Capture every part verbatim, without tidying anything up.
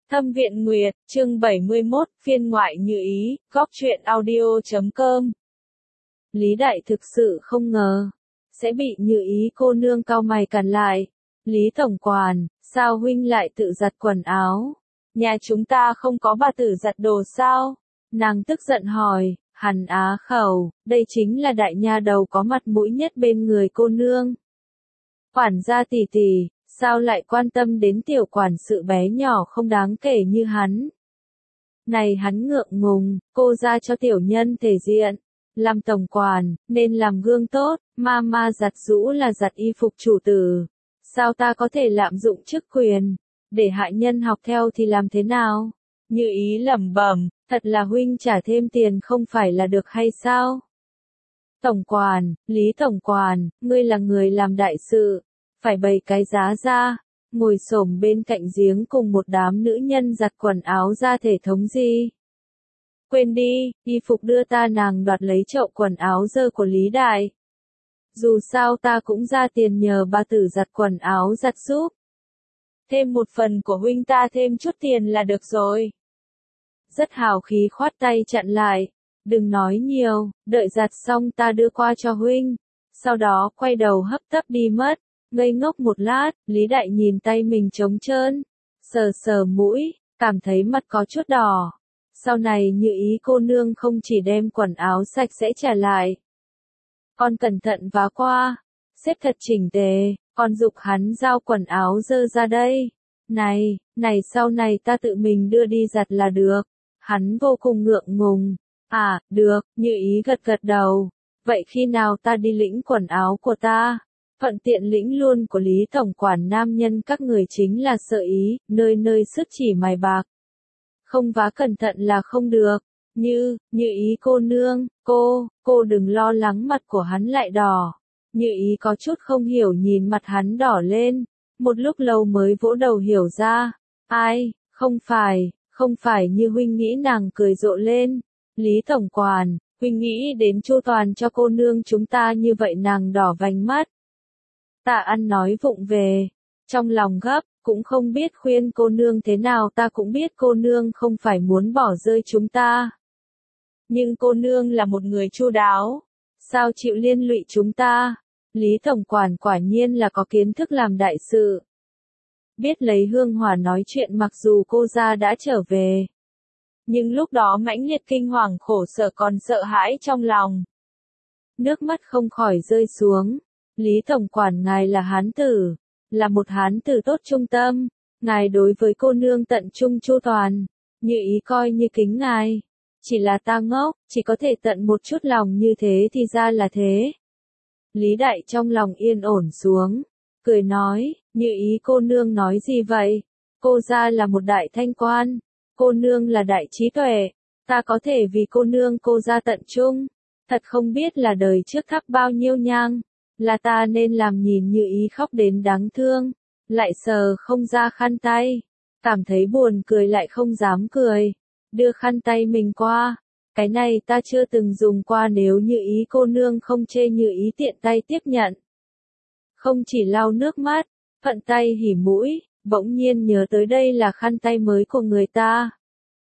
Thâm Viện Nguyệt, chương bảy mươi mốt, phiên ngoại như ý, góc truyện audio chấm com. Lý Đại thực sự không ngờ, sẽ bị Như Ý cô nương cau mày cản lại. Lý tổng quản, sao huynh lại tự giặt quần áo? Nhà chúng ta không có bà tử giặt đồ sao? Nàng tức giận hỏi, hắn á khẩu, đây chính là đại nha đầu có mặt mũi nhất bên người cô nương. Quản gia tỷ tỷ, sao lại quan tâm đến tiểu quản sự bé nhỏ không đáng kể như hắn? Này hắn ngượng ngùng, cô ra cho tiểu nhân thể diện. Làm tổng quản, nên làm gương tốt, ma ma giặt giũ là giặt y phục chủ tử. Sao ta có thể lạm dụng chức quyền, để hạ nhân học theo thì làm thế nào? Như Ý lẩm bẩm, thật là huynh trả thêm tiền không phải là được hay sao? Tổng quản, Lý tổng quản, ngươi là người làm đại sự, phải bày cái giá ra, ngồi xổm bên cạnh giếng cùng một đám nữ nhân giặt quần áo ra thể thống gì? Quên đi, y phục đưa ta nàng đoạt lấy chậu quần áo dơ của Lý Đại. Dù sao ta cũng ra tiền nhờ bà tử giặt quần áo giặt giúp. Thêm một phần của huynh ta thêm chút tiền là được rồi. Rất hào khí khoát tay chặn lại. Đừng nói nhiều, đợi giặt xong ta đưa qua cho huynh. Sau đó quay đầu hấp tấp đi mất. Ngây ngốc một lát, Lý Đại nhìn tay mình trống trơn. Sờ sờ mũi, cảm thấy mặt có chút đỏ. Sau này Như Ý cô nương không chỉ đem quần áo sạch sẽ trả lại. Con cẩn thận vá qua, xếp thật chỉnh tề, con giục hắn giao quần áo dơ ra đây. Này, này sau này ta tự mình đưa đi giặt là được. Hắn vô cùng ngượng ngùng. À, được, Như Ý gật gật đầu. Vậy khi nào ta đi lĩnh quần áo của ta? Thuận tiện lĩnh luôn của Lý tổng quản nam nhân các người chính là sợ ý, nơi nơi sức chỉ mài bạc. Không vá cẩn thận là không được. Như, Như Ý cô nương, cô, cô đừng lo lắng mặt của hắn lại đỏ. Như Ý có chút không hiểu nhìn mặt hắn đỏ lên. Một lúc lâu mới vỗ đầu hiểu ra. Ai, không phải, không phải như huynh nghĩ nàng cười rộ lên. Lý tổng quản, huynh nghĩ đến chu toàn cho cô nương chúng ta như vậy nàng đỏ vành mắt. Ta ăn nói vụng về, trong lòng gấp, cũng không biết khuyên cô nương thế nào ta cũng biết cô nương không phải muốn bỏ rơi chúng ta. Nhưng cô nương là một người chu đáo, sao chịu liên lụy chúng ta? Lý tổng quản quả nhiên là có kiến thức làm đại sự. Biết lấy hương hỏa nói chuyện mặc dù cô gia đã trở về. Nhưng lúc đó mãnh liệt kinh hoàng khổ sở còn sợ hãi trong lòng. Nước mắt không khỏi rơi xuống. Lý tổng quản ngài là hán tử, là một hán tử tốt trung tâm, ngài đối với cô nương tận trung chu toàn, Như Ý coi như kính ngài. Chỉ là ta ngốc, chỉ có thể tận một chút lòng như thế thì ra là thế. Lý Đại trong lòng yên ổn xuống, cười nói, Như Ý cô nương nói gì vậy? Cô gia là một đại thanh quan, cô nương là đại trí tuệ, ta có thể vì cô nương cô gia tận trung. Thật không biết là đời trước thắp bao nhiêu nhang. Là ta nên làm nhìn Như Ý khóc đến đáng thương, lại sờ không ra khăn tay, cảm thấy buồn cười lại không dám cười, đưa khăn tay mình qua, cái này ta chưa từng dùng qua nếu Như Ý cô nương không chê Như Ý tiện tay tiếp nhận. Không chỉ lau nước mắt, phận tay hỉ mũi, bỗng nhiên nhớ tới đây là khăn tay mới của người ta.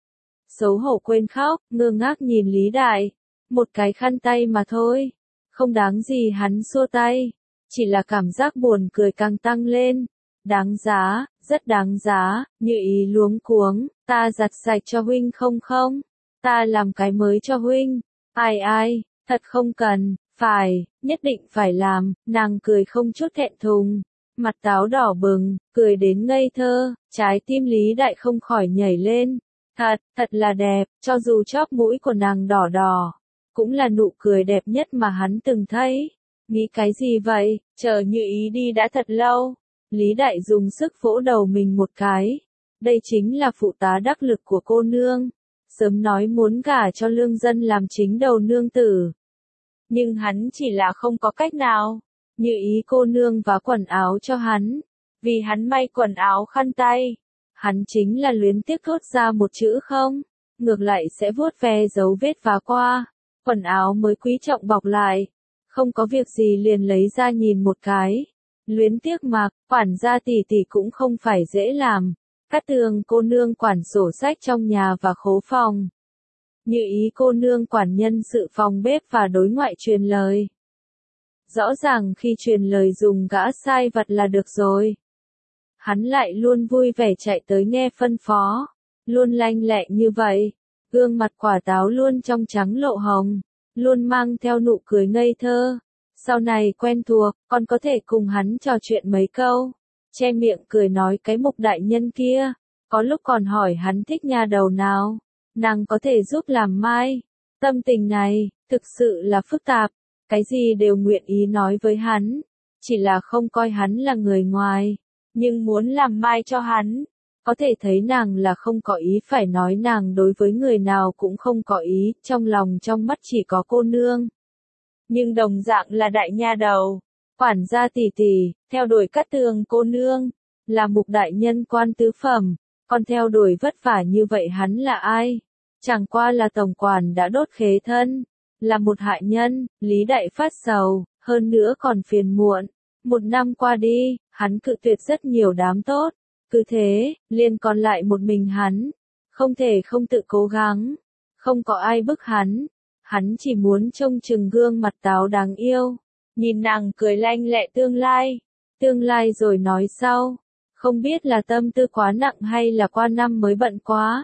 Xấu hổ quên khóc, ngơ ngác nhìn Lý Đại, một cái khăn tay mà thôi. Không đáng gì hắn xua tay, chỉ là cảm giác buồn cười càng tăng lên. Đáng giá, rất đáng giá, Như Ý luống cuống, ta giặt sạch cho huynh không không? Ta làm cái mới cho huynh. Ai ai, thật không cần, phải, nhất định phải làm, nàng cười không chút thẹn thùng. Mặt táo đỏ bừng, cười đến ngây thơ, trái tim Lý Đại không khỏi nhảy lên. Thật, thật là đẹp, cho dù chóp mũi của nàng đỏ đỏ. Cũng là nụ cười đẹp nhất mà hắn từng thấy. Nghĩ cái gì vậy, chờ Như Ý đi đã thật lâu. Lý Đại dùng sức vỗ đầu mình một cái. Đây chính là phụ tá đắc lực của cô nương. Sớm nói muốn gả cho lương dân làm chính đầu nương tử. Nhưng hắn chỉ là không có cách nào. Như Ý cô nương vá quần áo cho hắn. Vì hắn may quần áo khăn tay. Hắn chính là luyến tiếc thốt ra một chữ không. Ngược lại sẽ vuốt ve dấu vết vá qua. Quần áo mới quý trọng bọc lại, không có việc gì liền lấy ra nhìn một cái. Luyến tiếc mặc, quản gia tỷ tỷ cũng không phải dễ làm. Cát Tường cô nương quản sổ sách trong nhà và khố phòng. Như Ý cô nương quản nhân sự phòng bếp và đối ngoại truyền lời. Rõ ràng khi truyền lời dùng gã sai vặt là được rồi. Hắn lại luôn vui vẻ chạy tới nghe phân phó, luôn lanh lẹ như vậy, gương mặt quả táo luôn trong trắng lộ hồng, luôn mang theo nụ cười ngây thơ. Sau này quen thuộc, còn có thể cùng hắn trò chuyện mấy câu, che miệng cười nói cái Mục đại nhân kia, có lúc còn hỏi hắn thích nhà đầu nào, nàng có thể giúp làm mai. Tâm tình này, thực sự là phức tạp, cái gì đều nguyện ý nói với hắn, chỉ là không coi hắn là người ngoài, nhưng muốn làm mai cho hắn. Có thể thấy nàng là không có ý, phải nói nàng đối với người nào cũng không có ý, trong lòng trong mắt chỉ có cô nương. Nhưng đồng dạng là đại nha đầu, quản gia tỷ tỷ, theo đuổi Cát Tường cô nương, là Mục đại nhân quan tứ phẩm, còn theo đuổi vất vả như vậy hắn là ai? Chẳng qua là tổng quản đã đốt khế thân, là một hại nhân. Lý Đại phát sầu, hơn nữa còn phiền muộn. Một năm qua đi, hắn cự tuyệt rất nhiều đám tốt, cứ thế, liền còn lại một mình hắn, không thể không tự cố gắng, không có ai bức hắn, hắn chỉ muốn trông chừng gương mặt táo đáng yêu, nhìn nàng cười lanh lẹ tương lai, tương lai rồi nói sau, không biết là tâm tư quá nặng hay là qua năm mới bận quá.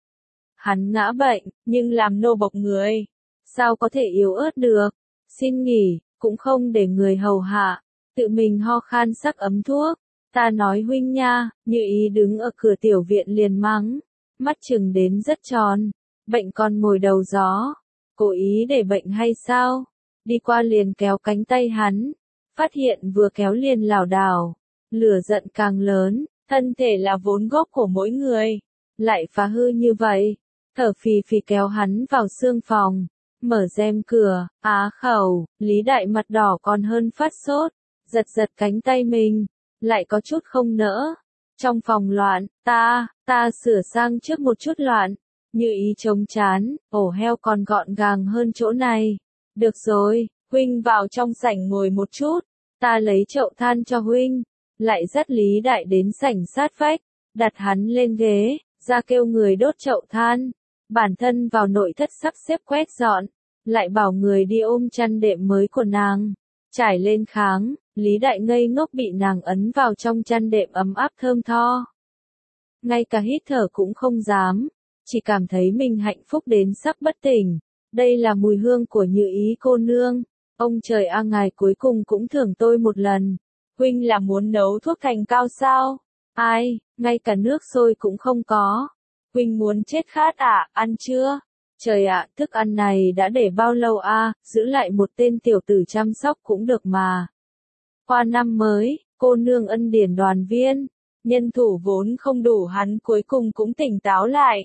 Hắn ngã bệnh, nhưng làm nô bộc người, sao có thể yếu ớt được, xin nghỉ, cũng không để người hầu hạ, tự mình ho khan sắc ấm thuốc. Ta nói huynh nha, Như Ý đứng ở cửa tiểu viện liền mắng, mắt chừng đến rất tròn, bệnh còn ngồi đầu gió, cố ý để bệnh hay sao? Đi qua liền kéo cánh tay hắn, phát hiện vừa kéo liền lảo đảo, lửa giận càng lớn, thân thể là vốn gốc của mỗi người, lại phá hư như vậy, thở phì phì kéo hắn vào xương phòng, mở rèm cửa, á khẩu, Lý Đại mặt đỏ còn hơn phát sốt, giật giật cánh tay mình. Lại có chút không nỡ. Trong phòng loạn, ta, ta sửa sang trước một chút loạn. Như Ý chống chán, ổ heo còn gọn gàng hơn chỗ này. Được rồi, huynh vào trong sảnh ngồi một chút. Ta lấy chậu than cho huynh. Lại dắt Lý Đại đến sảnh sát vách. Đặt hắn lên ghế, ra kêu người đốt chậu than. Bản thân vào nội thất sắp xếp quét dọn. Lại bảo người đi ôm chăn đệm mới của nàng. Trải lên kháng. Lý Đại ngây ngốc bị nàng ấn vào trong chăn đệm ấm áp thơm tho. Ngay cả hít thở cũng không dám, chỉ cảm thấy mình hạnh phúc đến sắp bất tỉnh. Đây là mùi hương của Như Ý cô nương. Ông trời a, ngài cuối cùng cũng thưởng tôi một lần. Huynh là muốn nấu thuốc thành cao sao? Ai, ngay cả nước sôi cũng không có. Huynh muốn chết khát à, ăn chưa? Trời ạ, thức ăn này đã để bao lâu a, à, giữ lại một tên tiểu tử chăm sóc cũng được mà. Qua năm mới, cô nương ân điển đoàn viên, nhân thủ vốn không đủ hắn cuối cùng cũng tỉnh táo lại.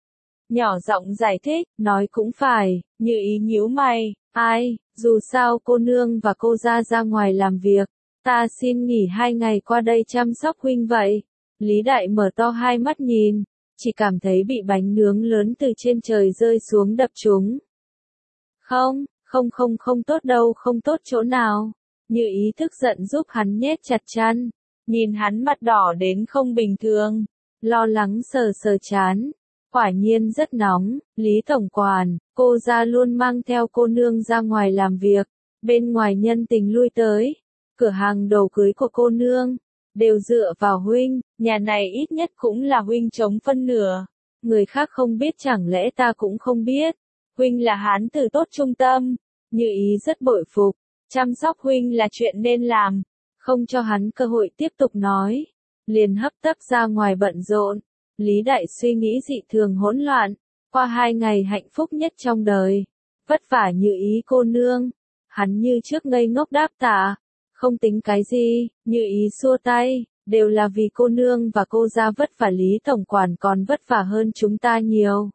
Nhỏ giọng giải thích, nói cũng phải, Như Ý nhíu mày, ai, dù sao cô nương và cô ra ra ngoài làm việc, ta xin nghỉ hai ngày qua đây chăm sóc huynh vậy. Lý Đại mở to hai mắt nhìn, chỉ cảm thấy bị bánh nướng lớn từ trên trời rơi xuống đập trúng. Không, không không không tốt đâu, không tốt chỗ nào. Như Ý thức giận giúp hắn nhét chặt chăn, nhìn hắn mặt đỏ đến không bình thường, lo lắng sờ sờ chán. Quả nhiên rất nóng, Lý tổng quản, cô ra luôn mang theo cô nương ra ngoài làm việc, bên ngoài nhân tình lui tới, cửa hàng đồ cưới của cô nương, đều dựa vào huynh, nhà này ít nhất cũng là huynh chống phân nửa, người khác không biết chẳng lẽ ta cũng không biết, huynh là hán tử tốt trung tâm, Như Ý rất bội phục. Chăm sóc huynh là chuyện nên làm, không cho hắn cơ hội tiếp tục nói, liền hấp tấp ra ngoài bận rộn. Lý Đại suy nghĩ dị thường hỗn loạn, qua hai ngày hạnh phúc nhất trong đời, vất vả Như Ý cô nương, hắn như trước ngây ngốc đáp tạ, không tính cái gì. Như Ý xua tay, đều là vì cô nương và cô gia vất vả, Lý tổng quản còn vất vả hơn chúng ta nhiều.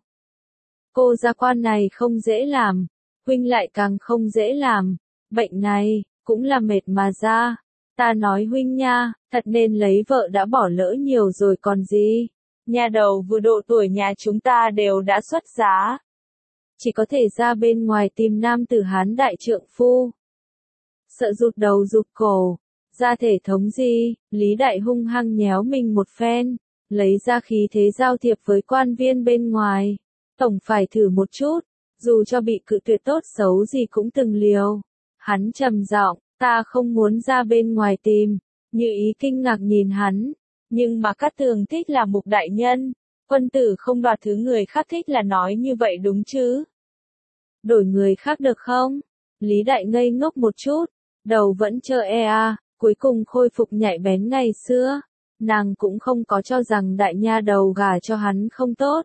Cô gia quan này không dễ làm, huynh lại càng không dễ làm. Bệnh này, cũng là mệt mà ra. Ta nói huynh nha, thật nên lấy vợ đã bỏ lỡ nhiều rồi còn gì. Nhà đầu vừa độ tuổi nhà chúng ta đều đã xuất giá. Chỉ có thể ra bên ngoài tìm nam tử hán đại trượng phu. Sợ rụt đầu rụt cổ, ra thể thống gì, Lý Đại hung hăng nhéo mình một phen, lấy ra khí thế giao thiệp với quan viên bên ngoài. Tổng phải thử một chút, dù cho bị cự tuyệt tốt xấu gì cũng từng liều. Hắn trầm giọng, ta không muốn ra bên ngoài tìm. Như Ý kinh ngạc nhìn hắn, nhưng mà Cát Tường thích là Mục đại nhân, quân tử không đoạt thứ người khác thích là nói như vậy đúng chứ? Đổi người khác được không? Lý Đại ngây ngốc một chút, đầu vẫn trơ e a, cuối cùng khôi phục nhạy bén ngày xưa. Nàng cũng không có cho rằng đại nha đầu gả cho hắn không tốt.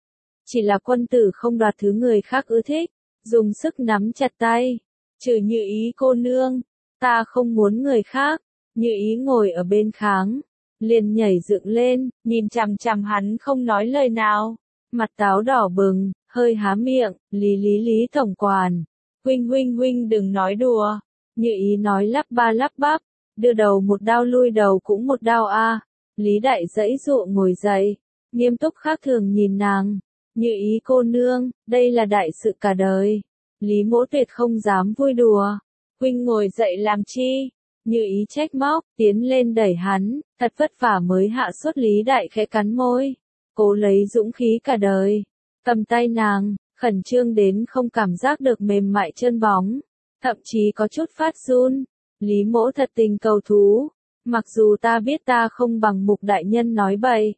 Chỉ là quân tử không đoạt thứ người khác ưa thích, dùng sức nắm chặt tay. Trừ Như Ý cô nương, ta không muốn người khác. Như Ý ngồi ở bên kháng, liền nhảy dựng lên, nhìn chằm chằm hắn không nói lời nào. Mặt táo đỏ bừng, hơi há miệng, lý lý lý tổng quản. Huynh huynh huynh đừng nói đùa. Như Ý nói lắp ba lắp bắp, đưa đầu một đao lui đầu cũng một đao a. Lý Đại giãy dụa ngồi dậy, nghiêm túc khác thường nhìn nàng. Như Ý cô nương, đây là đại sự cả đời. Lý Mỗ tuyệt không dám vui đùa. Huynh ngồi dậy làm chi? Như Ý trách móc, tiến lên đẩy hắn, thật vất vả mới hạ xuất. Lý Đại khẽ cắn môi, cố lấy dũng khí cả đời. Cầm tay nàng, khẩn trương đến không cảm giác được mềm mại chân bóng, thậm chí có chút phát run. Lý Mỗ thật tình cầu thú, mặc dù ta biết ta không bằng Mục đại nhân nói bậy.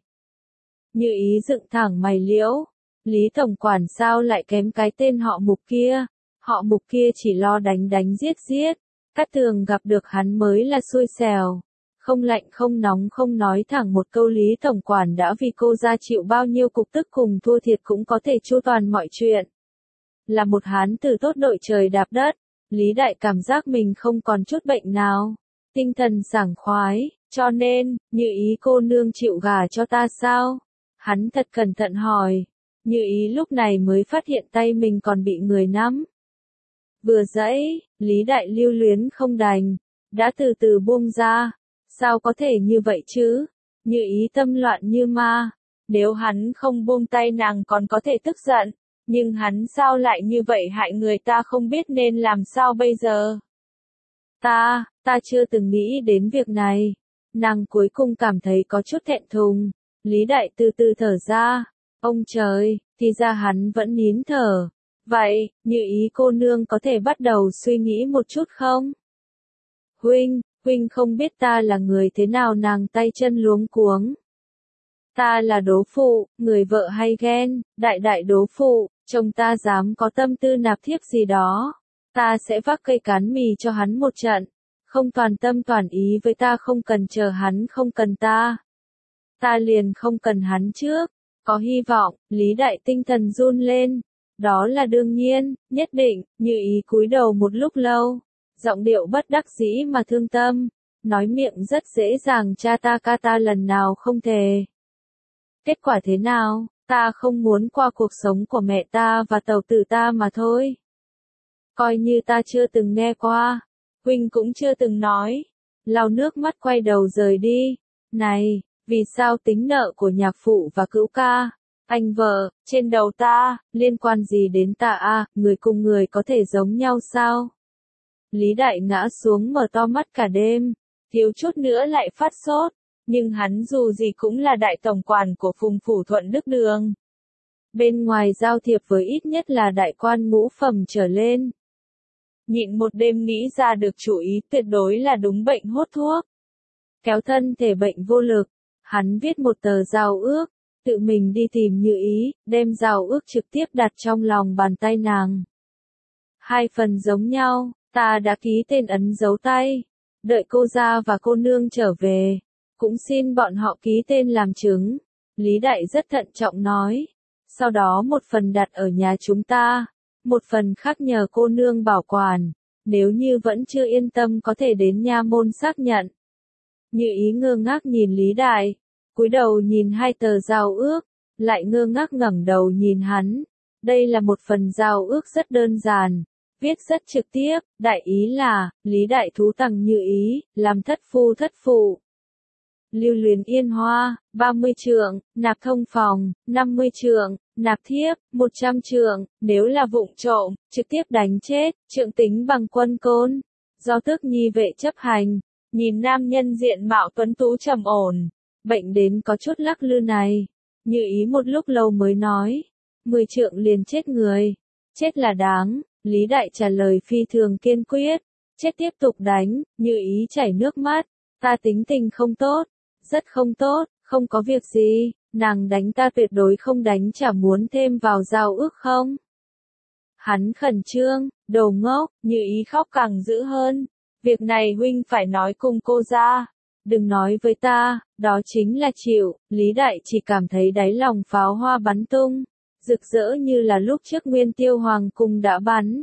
Như Ý dựng thẳng mày liễu, Lý tổng quản sao lại kém cái tên họ Mục kia, họ Mục kia chỉ lo đánh đánh giết giết. Cát Tường gặp được hắn mới là xui xẻo, không lạnh không nóng không nói thẳng một câu. Lý tổng quản đã vì cô ra chịu bao nhiêu cục tức cùng thua thiệt cũng có thể chu toàn mọi chuyện. Là một hán tử tốt đội trời đạp đất, Lý Đại cảm giác mình không còn chút bệnh nào, tinh thần sảng khoái, cho nên, Như Ý cô nương chịu gả cho ta sao? Hắn thật cẩn thận hỏi. Như Ý lúc này mới phát hiện tay mình còn bị người nắm. Vừa dãy, Lý Đại lưu luyến không đành, đã từ từ buông ra. Sao có thể như vậy chứ? Như Ý tâm loạn như ma. Nếu hắn không buông tay nàng còn có thể tức giận, nhưng hắn sao lại như vậy hại người ta không biết nên làm sao bây giờ? Ta, ta chưa từng nghĩ đến việc này. Nàng cuối cùng cảm thấy có chút thẹn thùng. Lý Đại từ từ thở ra. Ông trời, thì ra hắn vẫn nín thở. Vậy, Như Ý cô nương có thể bắt đầu suy nghĩ một chút không? Huynh, huynh không biết ta là người thế nào. Nàng tay chân luống cuống. Ta là đố phụ, người vợ hay ghen, đại đại đố phụ, chồng ta dám có tâm tư nạp thiếp gì đó. Ta sẽ vác cây cán mì cho hắn một trận. Không toàn tâm toàn ý với ta, không cần chờ hắn, không cần ta. Ta liền không cần hắn trước. Có hy vọng. Lý Đại tinh thần run lên. Đó là đương nhiên, nhất định. Như Ý cúi đầu một lúc lâu, giọng điệu bất đắc dĩ mà thương tâm, nói miệng rất dễ dàng, cha ta ca ta lần nào không thề. Kết quả thế nào? Ta không muốn qua cuộc sống của mẹ ta và tàu tử ta mà thôi. Coi như ta chưa từng nghe qua, huynh cũng chưa từng nói. Lau nước mắt quay đầu rời đi. Này, vì sao tính nợ của nhạc phụ và cữu ca, anh vợ, trên đầu ta, liên quan gì đến ta a? Người cùng người có thể giống nhau sao? Lý Đại ngã xuống mở to mắt cả đêm, thiếu chút nữa lại phát sốt, nhưng hắn dù gì cũng là đại tổng quản của Phùng phủ Thuận Đức Đường. Bên ngoài giao thiệp với ít nhất là đại quan ngũ phẩm trở lên. Nhịn một đêm nghĩ ra được chủ ý tuyệt đối là đúng bệnh hốt thuốc. Kéo thân thể bệnh vô lực, hắn viết một tờ giao ước, tự mình đi tìm Như Ý, đem giao ước trực tiếp đặt trong lòng bàn tay nàng. Hai phần giống nhau, ta đã ký tên ấn dấu tay, đợi cô gia và cô nương trở về, cũng xin bọn họ ký tên làm chứng. Lý Đại rất thận trọng nói, sau đó một phần đặt ở nhà chúng ta, một phần khác nhờ cô nương bảo quản, nếu như vẫn chưa yên tâm có thể đến nha môn xác nhận. Như Ý ngơ ngác nhìn Lý Đại, cúi đầu nhìn hai tờ giao ước, lại ngơ ngác ngẩng đầu nhìn hắn. Đây là một phần giao ước rất đơn giản, viết rất trực tiếp, đại ý là, Lý Đại thú tặng Như Ý, làm thất phu thất phụ. Lưu luyến yên hoa, ba mươi trượng, nạp thông phòng, năm mươi trượng, nạp thiếp, một trăm trượng, nếu là vụng trộm, trực tiếp đánh chết, trượng tính bằng quân côn. Do Tước Nhi vệ chấp hành, nhìn nam nhân diện mạo tuấn tú trầm ổn, Bệnh đến có chút lắc lư này. Như ý một lúc lâu mới nói. Mười trượng liền chết người. Chết là đáng. Lý Đại trả lời phi thường kiên quyết. Chết tiếp tục đánh. Như ý chảy nước mắt. Ta tính tình không tốt. Rất không tốt. Không có việc gì. Nàng đánh ta tuyệt đối không đánh, chả muốn thêm vào giao ước không? Hắn khẩn trương. Đồ ngốc. Như ý khóc càng dữ hơn. Việc này huynh phải nói cùng cô ra. Đừng nói với ta, đó chính là chịu. Lý Đại chỉ cảm thấy đáy lòng pháo hoa bắn tung, rực rỡ như là lúc trước Nguyên Tiêu Hoàng cung đã bắn.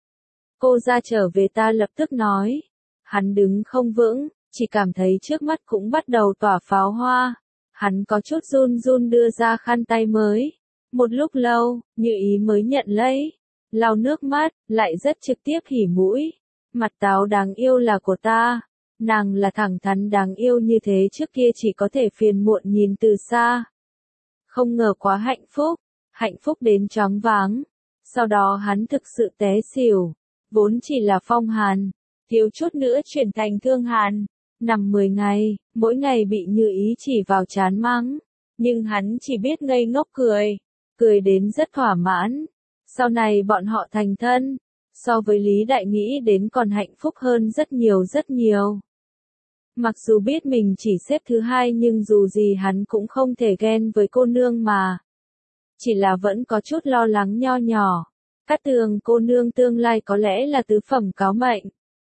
Cô ra trở về ta lập tức nói. Hắn đứng không vững, chỉ cảm thấy trước mắt cũng bắt đầu tỏa pháo hoa. Hắn có chút run run đưa ra khăn tay mới. Một lúc lâu, Như ý mới nhận lấy. Lau nước mắt, lại rất trực tiếp hỉ mũi. Mặt táo đáng yêu là của ta. Nàng là thẳng thắn đáng yêu như thế, trước kia chỉ có thể phiền muộn nhìn từ xa. Không ngờ quá hạnh phúc, hạnh phúc đến choáng váng. Sau đó hắn thực sự té xỉu, vốn chỉ là phong hàn, thiếu chút nữa chuyển thành thương hàn. Nằm mười ngày, mỗi ngày bị Như ý chỉ vào trán mắng, nhưng hắn chỉ biết ngây ngốc cười, cười đến rất thỏa mãn. Sau này bọn họ thành thân, so với Lý Đại nghĩ đến còn hạnh phúc hơn rất nhiều rất nhiều. Mặc dù biết mình chỉ xếp thứ hai nhưng dù gì hắn cũng không thể ghen với cô nương mà. Chỉ là vẫn có chút lo lắng nho nhỏ. Cát Tường cô nương tương lai có lẽ là tứ phẩm cáo mệnh.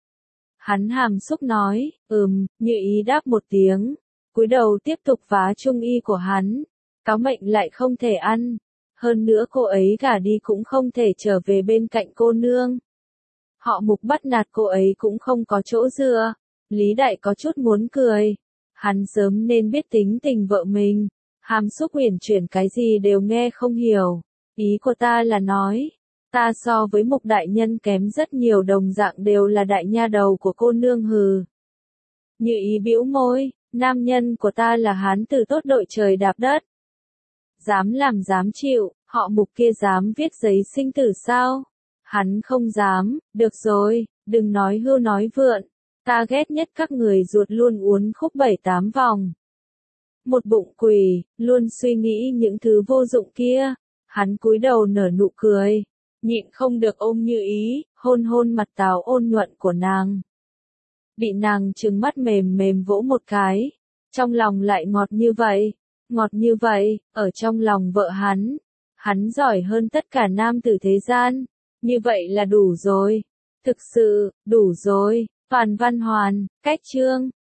Hắn hàm xúc nói, ừm, Như ý đáp một tiếng. Cúi đầu tiếp tục vá trung y của hắn. Cáo mệnh lại không thể ăn. Hơn nữa cô ấy gả đi cũng không thể trở về bên cạnh cô nương. Họ Mục bắt nạt cô ấy cũng không có chỗ dựa. Lý Đại có chút muốn cười. Hắn sớm nên biết tính tình vợ mình. Hàm xúc uyển chuyển cái gì đều nghe không hiểu. Ý của ta là nói, ta so với Mục đại nhân kém rất nhiều, đồng dạng đều là đại nha đầu của cô nương hừ. Như ý bĩu môi, nam nhân của ta là hán tử tốt đội trời đạp đất. Dám làm dám chịu, họ Mục kia dám viết giấy sinh tử sao? Hắn không dám, được rồi, đừng nói hưu nói vượn. Ta ghét nhất các người ruột luôn uốn khúc bảy tám vòng. Một bụng quỷ, luôn suy nghĩ những thứ vô dụng kia. Hắn cúi đầu nở nụ cười, nhịn không được ôm Như ý, hôn hôn mặt táo ôn nhuận của nàng. Bị nàng trừng mắt mềm mềm vỗ một cái, trong lòng lại ngọt như vậy, ngọt như vậy, ở trong lòng vợ hắn. Hắn giỏi hơn tất cả nam tử thế gian, như vậy là đủ rồi. Thực sự, đủ rồi. Toàn Văn Hoàn, cách chương